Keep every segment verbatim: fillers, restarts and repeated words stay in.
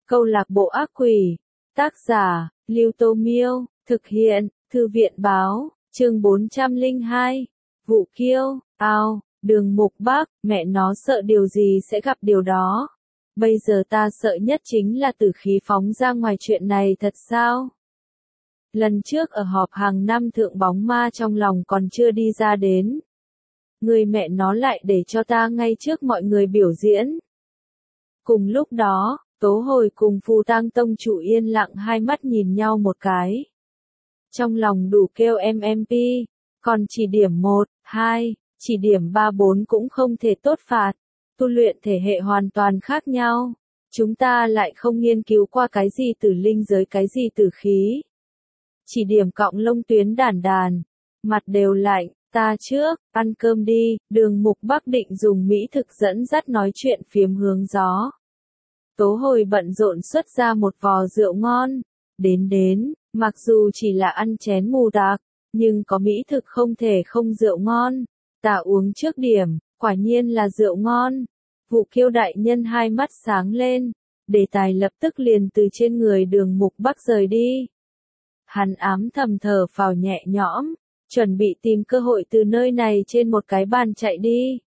Câu lạc bộ ác quỷ. Tác giả, Lưu Tô Miêu. Thực hiện, Thư viện báo. Chương bốn trăm lẻ hai. Vụ kiêu. Ao, Đường Mục Bác, mẹ nó sợ điều gì sẽ gặp điều đó. Bây giờ ta sợ nhất chính là tử khí phóng ra ngoài chuyện này thật sao? Lần trước ở họp hàng năm thượng bóng ma trong lòng còn chưa đi ra đến. Người mẹ nó lại để cho ta ngay trước mọi người biểu diễn. Cùng lúc đó, Tố Hồi cùng Phù Tang Tông chủ yên lặng hai mắt nhìn nhau một cái. Trong lòng đủ kêu em em pi, còn chỉ điểm một, hai, chỉ điểm ba bốn cũng không thể tốt phạt. Tu luyện thể hệ hoàn toàn khác nhau. Chúng ta lại không nghiên cứu qua cái gì tử linh giới cái gì tử khí. Chỉ điểm cọng lông tuyến đàn đàn. Mặt đều lạnh, ta trước, ăn cơm đi, Đường Mục Bác định dùng mỹ thực dẫn dắt nói chuyện phiếm hướng gió. Tố Hồi bận rộn xuất ra một vò rượu ngon. Đến đến, mặc dù chỉ là ăn chén mù tạc, nhưng có mỹ thực không thể không rượu ngon. Ta uống trước điểm, quả nhiên là rượu ngon. Vụ Kiêu đại nhân hai mắt sáng lên, đề tài lập tức liền từ trên người Đường Mục Bác rời đi. Hắn ám thầm thở phào nhẹ nhõm, chuẩn bị tìm cơ hội từ nơi này trên một cái bàn chạy đi.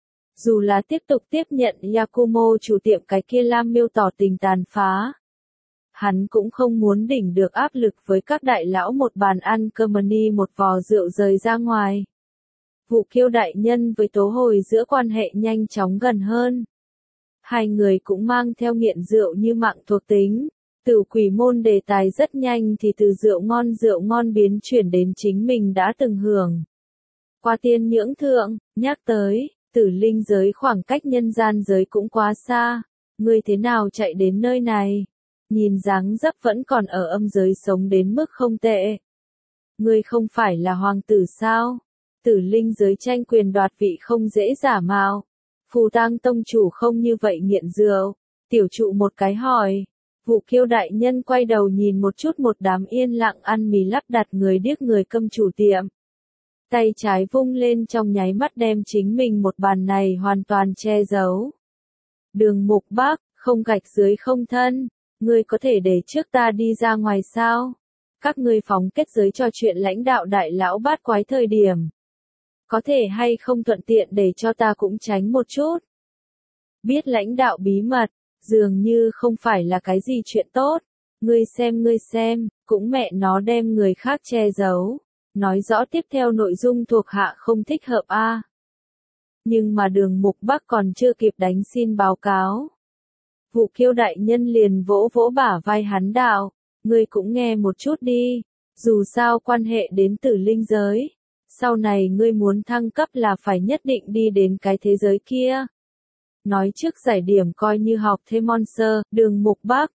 Dù là tiếp tục tiếp nhận Yakumo chủ tiệm cái kia Lam miêu tỏ tình tàn phá. Hắn cũng không muốn đỉnh được áp lực với các đại lão một bàn ăn cơm ni một vò rượu rời ra ngoài. Vụ Kiêu đại nhân với Tố Hồi giữa quan hệ nhanh chóng gần hơn. Hai người cũng mang theo nghiện rượu như mạng thuộc tính. Từ quỷ môn đề tài rất nhanh thì từ rượu ngon rượu ngon biến chuyển đến chính mình đã từng hưởng. Qua tiên nhưỡng thượng, nhắc tới, tử linh giới khoảng cách nhân gian giới cũng quá xa. Ngươi thế nào chạy đến nơi này? Nhìn dáng dấp vẫn còn ở âm giới sống đến mức không tệ. Ngươi không phải là hoàng tử sao? Tử linh giới tranh quyền đoạt vị không dễ giả mạo. Phù Tang Tông chủ không như vậy nghiện rượu. Tiểu trụ một cái hỏi. Vụ Kiêu đại nhân quay đầu nhìn một chút một đám yên lặng ăn mì lắp đặt người điếc người câm chủ tiệm. Tay trái vung lên trong nháy mắt đem chính mình một bàn này hoàn toàn che giấu. Đường Mục Bác, không gạch dưới không thân, ngươi có thể để trước ta đi ra ngoài sao? Các ngươi phóng kết giới cho chuyện lãnh đạo đại lão bát quái thời điểm. Có thể hay không thuận tiện để cho ta cũng tránh một chút. Biết lãnh đạo bí mật, dường như không phải là cái gì chuyện tốt. Ngươi xem ngươi xem, cũng mẹ nó đem người khác che giấu. Nói rõ tiếp theo nội dung thuộc hạ không thích hợp a. À. Nhưng mà Đường Mục Bác còn chưa kịp đánh xin báo cáo. Vụ Kiêu đại nhân liền vỗ vỗ bả vai hắn đạo, ngươi cũng nghe một chút đi, dù sao quan hệ đến tử linh giới. Sau này ngươi muốn thăng cấp là phải nhất định đi đến cái thế giới kia. Nói trước giải điểm coi như học thêm monster, Đường Mục Bác.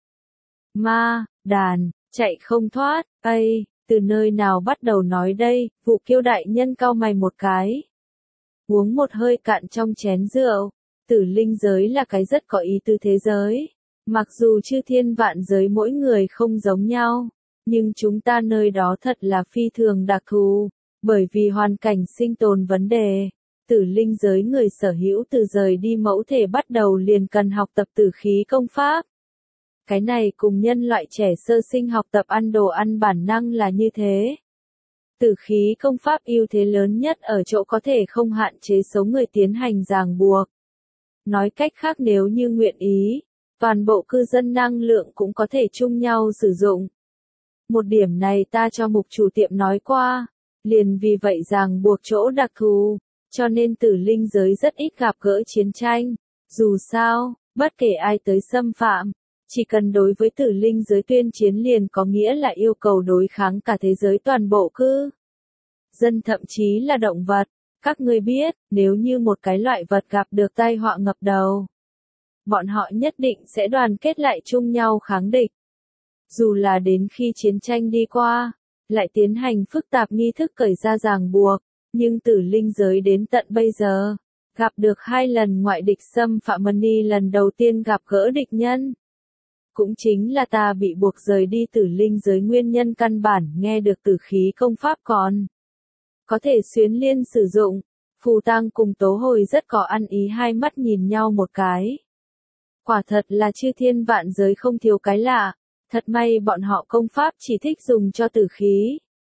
Ma, đàn, chạy không thoát, ây, từ nơi nào bắt đầu nói đây, Vụ Kiêu đại nhân cau mày một cái. Uống một hơi cạn trong chén rượu, tử linh giới là cái rất có ý tứ thế giới. Mặc dù chư thiên vạn giới mỗi người không giống nhau, nhưng chúng ta nơi đó thật là phi thường đặc thù, bởi vì hoàn cảnh sinh tồn vấn đề. Tử linh giới người sở hữu từ rời đi mẫu thể bắt đầu liền cần học tập tử khí công pháp. Cái này cùng nhân loại trẻ sơ sinh học tập ăn đồ ăn bản năng là như thế. Tử khí công pháp ưu thế lớn nhất ở chỗ có thể không hạn chế số người tiến hành ràng buộc. Nói cách khác nếu như nguyện ý, toàn bộ cư dân năng lượng cũng có thể chung nhau sử dụng. Một điểm này ta cho mục chủ tiệm nói qua, liền vì vậy ràng buộc chỗ đặc thù. Cho nên tử linh giới rất ít gặp gỡ chiến tranh. Dù sao, bất kể ai tới xâm phạm, chỉ cần đối với tử linh giới tuyên chiến liền có nghĩa là yêu cầu đối kháng cả thế giới toàn bộ cư dân thậm chí là động vật. Các ngươi biết, nếu như một cái loại vật gặp được tai họa ngập đầu, bọn họ nhất định sẽ đoàn kết lại chung nhau kháng địch. Dù là đến khi chiến tranh đi qua, lại tiến hành phức tạp nghi thức cởi ra ràng buộc. Nhưng tử linh giới đến tận bây giờ, gặp được hai lần ngoại địch xâm phạm Mani lần đầu tiên gặp gỡ địch nhân. Cũng chính là ta bị buộc rời đi tử linh giới nguyên nhân căn bản nghe được tử khí công pháp còn. Có thể xuyến liên sử dụng, Phù Tang cùng Tố Hồi rất có ăn ý hai mắt nhìn nhau một cái. Quả thật là chư thiên vạn giới không thiếu cái lạ, thật may bọn họ công pháp chỉ thích dùng cho tử khí.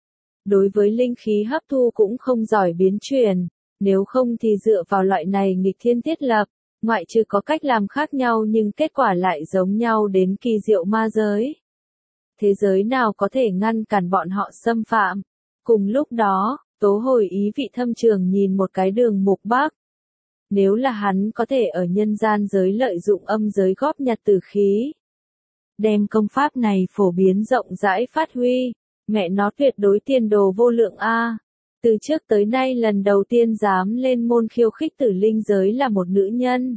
Đối với linh khí hấp thu cũng không giỏi biến chuyển, nếu không thì dựa vào loại này nghịch thiên thiết lập, ngoại trừ có cách làm khác nhau nhưng kết quả lại giống nhau đến kỳ diệu ma giới. Thế giới nào có thể ngăn cản bọn họ xâm phạm? Cùng lúc đó, Tố Hồi ý vị thâm trường nhìn một cái Đường Mục Bắc. Nếu là hắn có thể ở nhân gian giới lợi dụng âm giới góp nhặt tử khí, đem công pháp này phổ biến rộng rãi phát huy, mẹ nó tuyệt đối tiền đồ vô lượng a. Từ trước tới nay lần đầu tiên dám lên môn khiêu khích tử linh giới là một nữ nhân.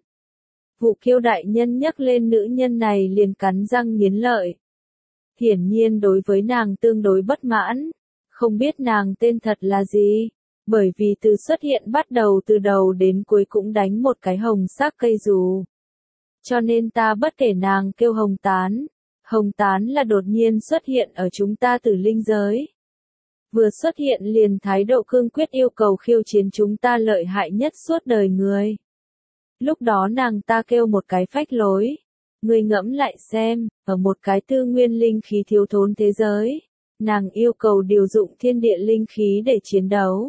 Vụ Kiêu đại nhân nhắc lên nữ nhân này liền cắn răng nghiến lợi. Hiển nhiên đối với nàng tương đối bất mãn, không biết nàng tên thật là gì, bởi vì từ xuất hiện bắt đầu từ đầu đến cuối cũng đánh một cái hồng sắc cây dù. Cho nên ta bất kể nàng kêu Hồng Tán. Hồng Tán là đột nhiên xuất hiện ở chúng ta tử linh giới. Vừa xuất hiện liền thái độ cương quyết yêu cầu khiêu chiến chúng ta lợi hại nhất suốt đời người. Lúc đó nàng ta kêu một cái phách lối. Ngươi ngẫm lại xem, ở một cái tư nguyên linh khí thiếu thốn thế giới, nàng yêu cầu điều dụng thiên địa linh khí để chiến đấu.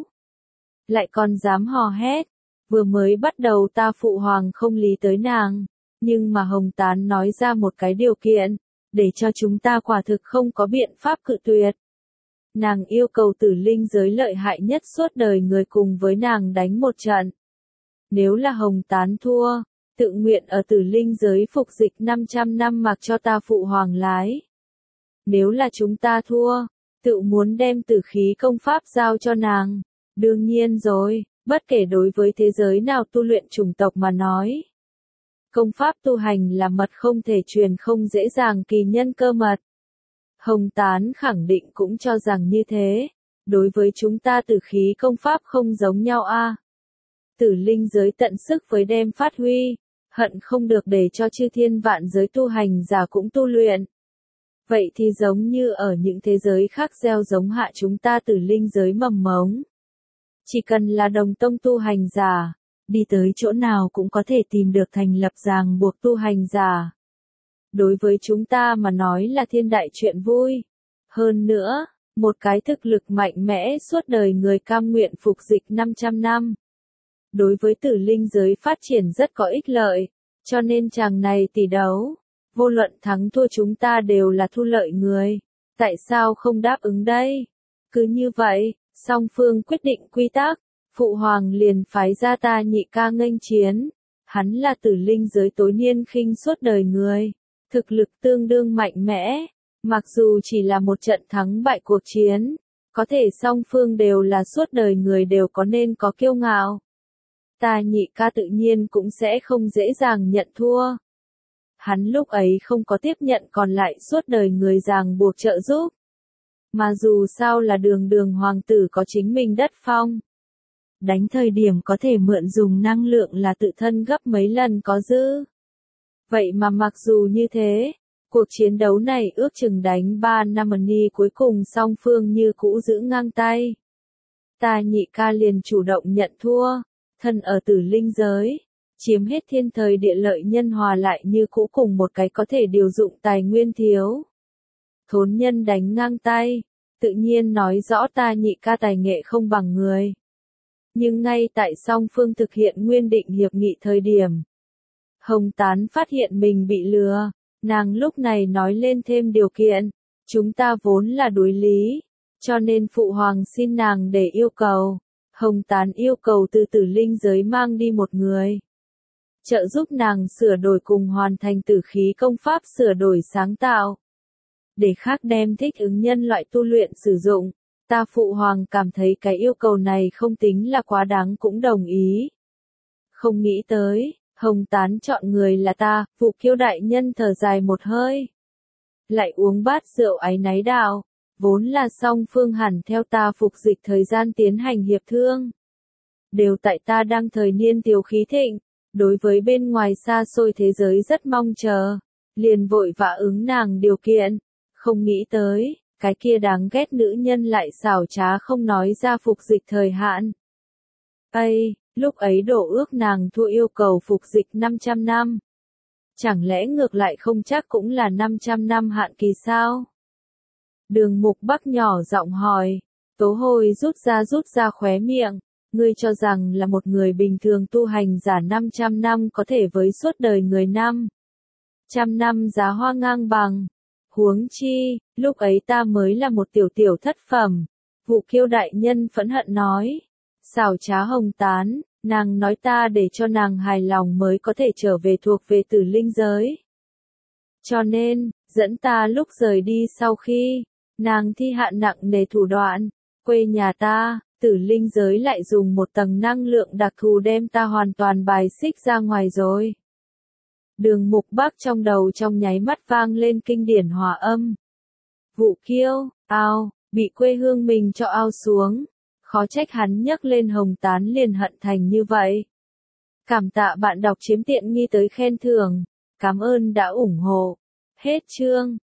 Lại còn dám hò hét, vừa mới bắt đầu ta phụ hoàng không lý tới nàng, nhưng mà Hồng Tán nói ra một cái điều kiện, để cho chúng ta quả thực không có biện pháp cự tuyệt. Nàng yêu cầu tử linh giới lợi hại nhất suốt đời người cùng với nàng đánh một trận. Nếu là Hồng Tán thua, tự nguyện ở tử linh giới phục dịch năm trăm năm mặc cho ta phụ hoàng lái. Nếu là chúng ta thua, tự muốn đem tử khí công pháp giao cho nàng. Đương nhiên rồi, bất kể đối với thế giới nào tu luyện chủng tộc mà nói. Công pháp tu hành là mật không thể truyền, không dễ dàng kỳ nhân cơ mật. Hồng Tán khẳng định cũng cho rằng như thế. Đối với chúng ta tử khí công pháp không giống nhau a. Tử linh giới tận sức với đem phát huy, hận không được để cho chư thiên vạn giới tu hành giả cũng tu luyện. Vậy thì giống như ở những thế giới khác gieo giống hạ chúng ta tử linh giới mầm mống. Chỉ cần là đồng tông tu hành giả, đi tới chỗ nào cũng có thể tìm được thành lập ràng buộc tu hành giả. Đối với chúng ta mà nói là thiên đại chuyện vui. Hơn nữa, một cái thực lực mạnh mẽ suốt đời người cam nguyện phục dịch năm trăm năm. Đối với tử linh giới phát triển rất có ích lợi, cho nên chàng này tỷ đấu, vô luận thắng thua chúng ta đều là thu lợi người. Tại sao không đáp ứng đây? Cứ như vậy, song phương quyết định quy tắc, phụ hoàng liền phái ra ta nhị ca nghênh chiến. Hắn là tử linh giới tối niên khinh suốt đời người, thực lực tương đương mạnh mẽ, mặc dù chỉ là một trận thắng bại cuộc chiến, có thể song phương đều là suốt đời người đều có nên có kiêu ngạo. Ta nhị ca tự nhiên cũng sẽ không dễ dàng nhận thua. Hắn lúc ấy không có tiếp nhận còn lại suốt đời người ràng buộc trợ giúp. Mà dù sao là đường đường hoàng tử có chính mình đất phong. Đánh thời điểm có thể mượn dùng năng lượng là tự thân gấp mấy lần có dư. Vậy mà mặc dù như thế, cuộc chiến đấu này ước chừng đánh ba năm ni cuối cùng song phương như cũ giữ ngang tay. Ta nhị ca liền chủ động nhận thua, thân ở tử linh giới, chiếm hết thiên thời địa lợi nhân hòa lại như cũ cùng một cái có thể điều dụng tài nguyên thiếu. Thốn nhân đánh ngang tay, tự nhiên nói rõ ta nhị ca tài nghệ không bằng người. Nhưng ngay tại song phương thực hiện nguyên định hiệp nghị thời điểm, Hồng Tán phát hiện mình bị lừa, nàng lúc này nói lên thêm điều kiện, chúng ta vốn là đối lý, cho nên phụ hoàng xin nàng để yêu cầu. Hồng Tán yêu cầu từ tử linh giới mang đi một người, trợ giúp nàng sửa đổi cùng hoàn thành tử khí công pháp sửa đổi sáng tạo. Để khác đem thích ứng nhân loại tu luyện sử dụng, ta phụ hoàng cảm thấy cái yêu cầu này không tính là quá đáng cũng đồng ý. Không nghĩ tới, Hồng Tán chọn người là ta, Vụ Kiêu đại nhân thở dài một hơi. Lại uống bát rượu áy náy đạo, vốn là song phương hẳn theo ta phục dịch thời gian tiến hành hiệp thương. Đều tại ta đang thời niên tiểu khí thịnh, đối với bên ngoài xa xôi thế giới rất mong chờ, liền vội vã ứng nàng điều kiện, không nghĩ tới, cái kia đáng ghét nữ nhân lại xảo trá không nói ra phục dịch thời hạn. Ây, lúc ấy đổ ước nàng thua yêu cầu phục dịch năm trăm năm. Chẳng lẽ ngược lại không chắc cũng là năm trăm năm hạn kỳ sao? Đường Mục Bắc nhỏ giọng hỏi. Tố Hồi rút ra rút ra khóe miệng. Ngươi cho rằng là một người bình thường tu hành giả năm trăm năm có thể với suốt đời người năm trăm năm giá hoa ngang bằng. Huống chi, lúc ấy ta mới là một tiểu tiểu thất phẩm. Vụ Kiêu đại nhân phẫn hận nói. Xảo trá hồng tán, nàng nói ta để cho nàng hài lòng mới có thể trở về thuộc về tử linh giới. Cho nên, dẫn ta lúc rời đi sau khi, nàng thi hạ nặng nề thủ đoạn, quê nhà ta, tử linh giới lại dùng một tầng năng lượng đặc thù đem ta hoàn toàn bài xích ra ngoài rồi. Đường Mục Bắc trong đầu trong nháy mắt vang lên kinh điển hòa âm. Vụ Kiêu, ao, bị quê hương mình cho ao xuống. Khó trách hắn nhấc lên hồng tán liền hận thành như vậy. Cảm tạ bạn đọc chiếm tiện nghi tới khen thưởng. Cảm ơn đã ủng hộ. Hết chương.